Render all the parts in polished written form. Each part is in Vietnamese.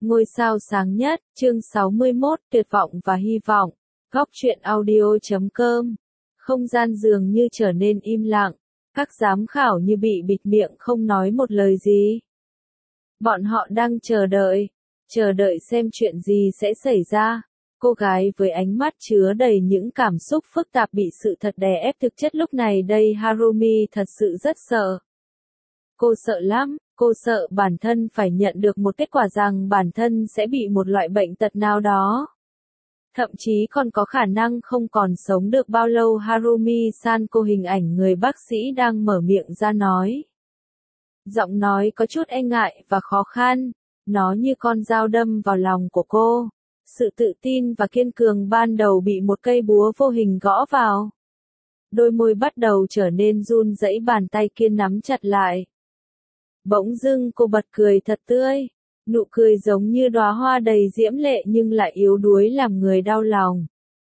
Ngôi sao sáng nhất, chương 61, tuyệt vọng và hy vọng. Góc truyện audio.com. Không gian dường như trở nên im lặng, các giám khảo như bị bịt miệng không nói một lời gì. Bọn họ đang chờ đợi xem chuyện gì sẽ xảy ra. Cô gái với ánh mắt chứa đầy những cảm xúc phức tạp bị sự thật đè ép thực chất lúc này đây Harumi thật sự rất sợ. Cô sợ lắm, cô sợ bản thân phải nhận được một kết quả rằng bản thân sẽ bị một loại bệnh tật nào đó. Thậm chí còn có khả năng không còn sống được bao lâu. Harumi-san, cô hình ảnh người bác sĩ đang mở miệng ra nói. Giọng nói có chút e ngại và khó khăn, nó như con dao đâm vào lòng của cô. Sự tự tin và kiên cường ban đầu bị một cây búa vô hình gõ vào. Đôi môi bắt đầu trở nên run rẩy, bàn tay kia nắm chặt lại. Bỗng dưng cô bật cười thật tươi, nụ cười giống như đóa hoa đầy diễm lệ nhưng lại yếu đuối làm người đau lòng.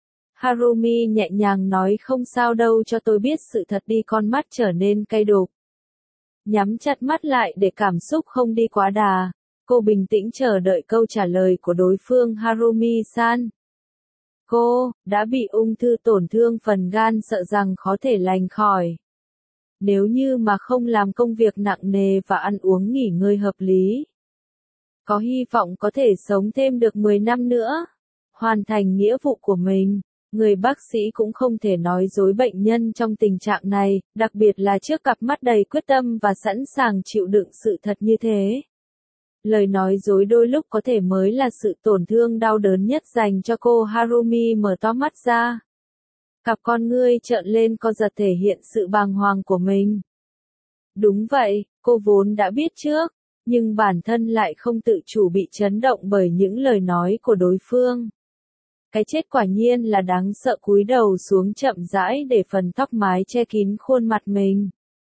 Harumi nhẹ nhàng nói, không sao đâu, cho tôi biết sự thật đi. Con mắt trở nên cay đục. Nhắm chặt mắt lại để cảm xúc không đi quá đà. Cô bình tĩnh chờ đợi câu trả lời của đối phương. Harumi-san, cô đã bị ung thư tổn thương phần gan, sợ rằng khó thể lành khỏi. Nếu như mà không làm công việc nặng nề và ăn uống nghỉ ngơi hợp lý, có hy vọng có thể sống thêm được 10 năm nữa, hoàn thành nghĩa vụ của mình. Người bác sĩ cũng không thể nói dối bệnh nhân trong tình trạng này, đặc biệt là trước cặp mắt đầy quyết tâm và sẵn sàng chịu đựng sự thật như thế. Lời nói dối đôi lúc có thể mới là sự tổn thương đau đớn nhất dành cho cô. Harumi mở to mắt ra. Cặp con ngươi trợn lên co giật thể hiện sự bàng hoàng của mình. Đúng vậy, cô vốn đã biết trước, nhưng bản thân lại không tự chủ bị chấn động bởi những lời nói của đối phương. Cái chết quả nhiên là đáng sợ. Cúi đầu xuống chậm rãi để phần tóc mái che kín khuôn mặt mình.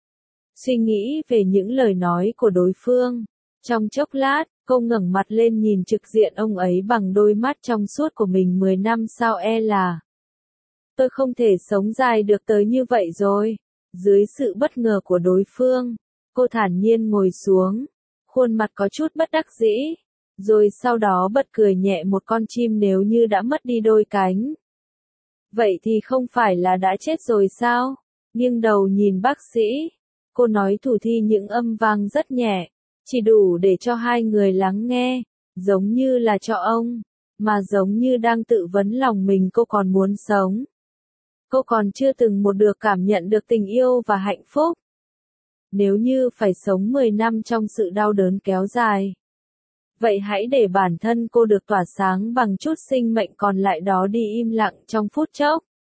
Suy nghĩ về những lời nói của đối phương. Trong chốc lát, cô ngẩng mặt lên nhìn trực diện ông ấy bằng đôi mắt trong suốt của mình. 10 năm sau là... Tôi không thể sống dài được tới như vậy rồi. Dưới sự bất ngờ của đối phương, cô thản nhiên ngồi xuống, khuôn mặt có chút bất đắc dĩ, rồi sau đó bật cười nhẹ. Một con chim nếu như đã mất đi đôi cánh, vậy thì không phải là đã chết rồi sao? Nghiêng đầu nhìn bác sĩ, cô nói thủ thi những âm vang rất nhẹ, chỉ đủ để cho hai người lắng nghe, giống như là cho ông, mà giống như đang tự vấn lòng mình. Cô còn muốn sống. Cô còn chưa từng được cảm nhận được tình yêu và hạnh phúc. Nếu như phải sống 10 năm trong sự đau đớn kéo dài, vậy hãy để bản thân cô được tỏa sáng bằng chút sinh mệnh còn lại đó đi. Im lặng trong phút chốc.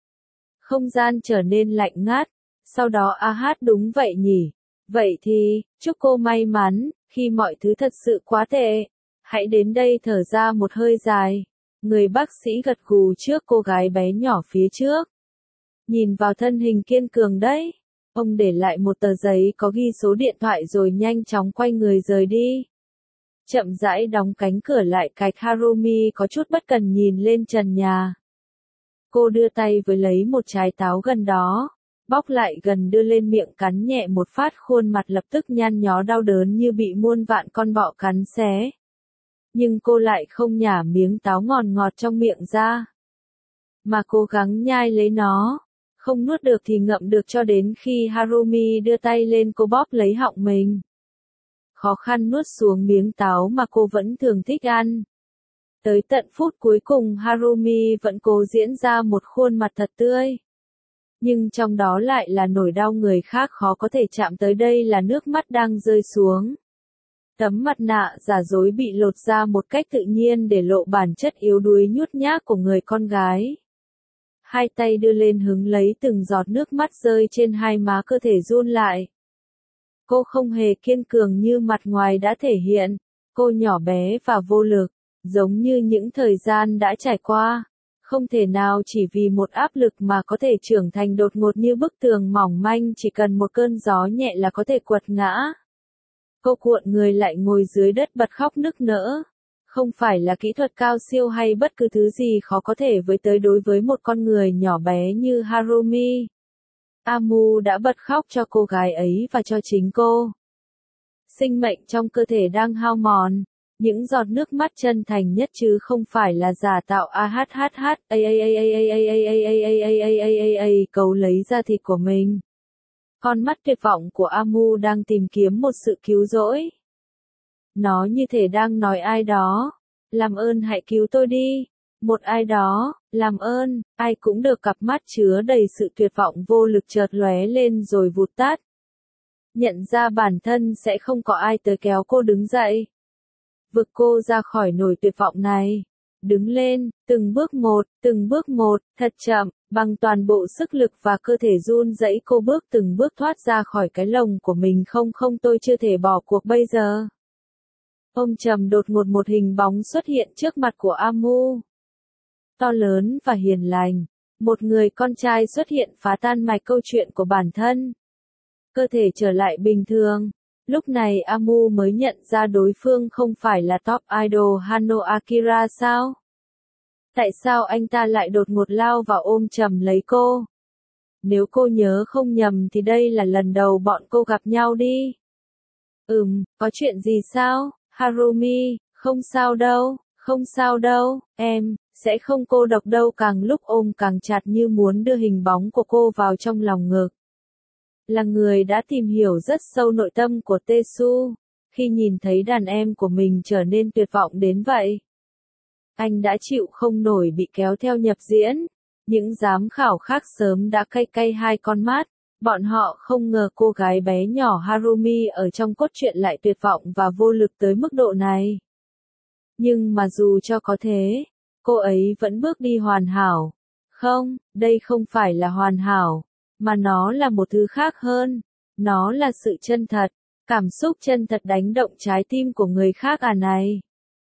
Không gian trở nên lạnh ngắt. Sau đó đúng vậy nhỉ. Vậy thì, chúc cô may mắn, khi mọi thứ thật sự quá tệ. Hãy đến đây thở ra một hơi dài. Người bác sĩ gật gù trước cô gái bé nhỏ phía trước. Nhìn vào thân hình kiên cường đấy. Ông để lại một tờ giấy có ghi số điện thoại rồi nhanh chóng quay người rời đi. Chậm rãi đóng cánh cửa lại cạch. Harumi có chút bất cần nhìn lên trần nhà. Cô đưa tay với lấy một trái táo gần đó, bóc lại gần đưa lên miệng cắn nhẹ một phát. Khuôn mặt lập tức nhăn nhó đau đớn như bị muôn vạn con bọ cắn xé. Nhưng cô lại không nhả miếng táo ngọt ngọt trong miệng ra, mà cố gắng nhai lấy nó. Không nuốt được thì ngậm được cho đến khi Harumi đưa tay lên cô bóp lấy họng mình. Khó khăn nuốt xuống miếng táo mà cô vẫn thường thích ăn. Tới tận phút cuối cùng Harumi vẫn cố diễn ra một khuôn mặt thật tươi. Nhưng trong đó lại là nỗi đau người khác khó có thể chạm tới. Đây là nước mắt đang rơi xuống. Tấm mặt nạ giả dối bị lột ra một cách tự nhiên để lộ bản chất yếu đuối nhút nhát của người con gái. Hai tay đưa lên hứng lấy từng giọt nước mắt rơi trên hai má, cơ thể run lại. Cô không hề kiên cường như mặt ngoài đã thể hiện. Cô nhỏ bé và vô lực, giống như những thời gian đã trải qua. Không thể nào chỉ vì một áp lực mà có thể trưởng thành đột ngột như bức tường mỏng manh, chỉ cần một cơn gió nhẹ là có thể quật ngã. Cô cuộn người lại ngồi dưới đất bật khóc nức nở. Không phải là kỹ thuật cao siêu hay bất cứ thứ gì khó có thể với tới đối với một con người nhỏ bé như Harumi. Amu đã bật khóc cho cô gái ấy và cho chính cô. Sinh mệnh trong cơ thể đang hao mòn, Những giọt nước mắt chân thành nhất chứ không phải là giả tạo cầu lấy ra thịt của mình. Con mắt tuyệt vọng của Amu đang tìm kiếm một sự cứu rỗi. Nó như thể đang nói ai đó, làm ơn hãy cứu tôi đi. Một ai đó, làm ơn, ai cũng được. Cặp mắt chứa đầy sự tuyệt vọng vô lực chợt lóe lên rồi vụt tắt. Nhận ra bản thân sẽ không có ai tới kéo cô đứng dậy. Vực cô ra khỏi nỗi tuyệt vọng này. Đứng lên, từng bước một, thật chậm, bằng toàn bộ sức lực và cơ thể run rẩy cô bước từng bước thoát ra khỏi cái lồng của mình. Không, tôi chưa thể bỏ cuộc bây giờ. Ôm chầm đột ngột một hình bóng xuất hiện trước mặt của Amu. To lớn và hiền lành. Một người con trai xuất hiện phá tan mạch câu chuyện của bản thân. Cơ thể trở lại bình thường. Lúc này Amu mới nhận ra đối phương không phải là top idol Hano Akira sao? Tại sao anh ta lại đột ngột lao vào ôm chầm lấy cô? Nếu cô nhớ không nhầm thì đây là lần đầu bọn cô gặp nhau đi. Có chuyện gì sao, Harumi? Không sao đâu, em, sẽ không cô độc đâu. Càng lúc ôm càng chặt như muốn đưa hình bóng của cô vào trong lòng ngực. Là người đã tìm hiểu rất sâu nội tâm của Tetsu, khi nhìn thấy đàn em của mình trở nên tuyệt vọng đến vậy. Anh đã chịu không nổi bị kéo theo nhập diễn. Những giám khảo khác sớm đã cay hai con mắt. Bọn họ không ngờ cô gái bé nhỏ Harumi ở trong cốt truyện lại tuyệt vọng và vô lực tới mức độ này. Nhưng mà dù cho có thế, cô ấy vẫn bước đi hoàn hảo. Không, đây không phải là hoàn hảo, mà nó là một thứ khác hơn. Nó là sự chân thật, cảm xúc chân thật đánh động trái tim của người khác này.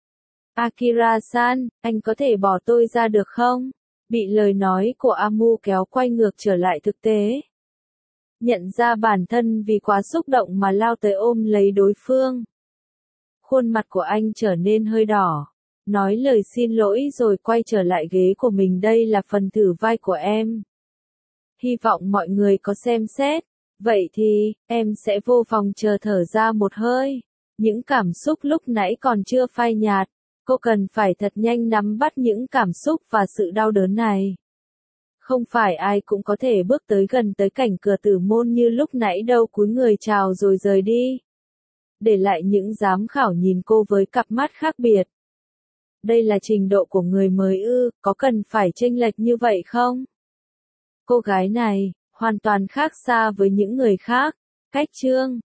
Akira-san, anh có thể bỏ tôi ra được không? Bị lời nói của Amu kéo quay ngược trở lại thực tế. Nhận ra bản thân vì quá xúc động mà lao tới ôm lấy đối phương. Khuôn mặt của anh trở nên hơi đỏ. Nói lời xin lỗi rồi quay trở lại ghế của mình. Đây là phần thử vai của em. Hy vọng mọi người có xem xét. Vậy thì, em sẽ vô phòng chờ thở ra một hơi. Những cảm xúc lúc nãy còn chưa phai nhạt. Cô cần phải thật nhanh nắm bắt những cảm xúc và sự đau đớn này. Không phải ai cũng có thể bước tới gần tới cảnh cửa tử môn như lúc nãy đâu. Cúi người chào rồi rời đi. Để lại những giám khảo nhìn cô với cặp mắt khác biệt. Đây là trình độ của người mới ư, có cần phải chênh lệch như vậy không? Cô gái này, hoàn toàn khác xa với những người khác. Cách chương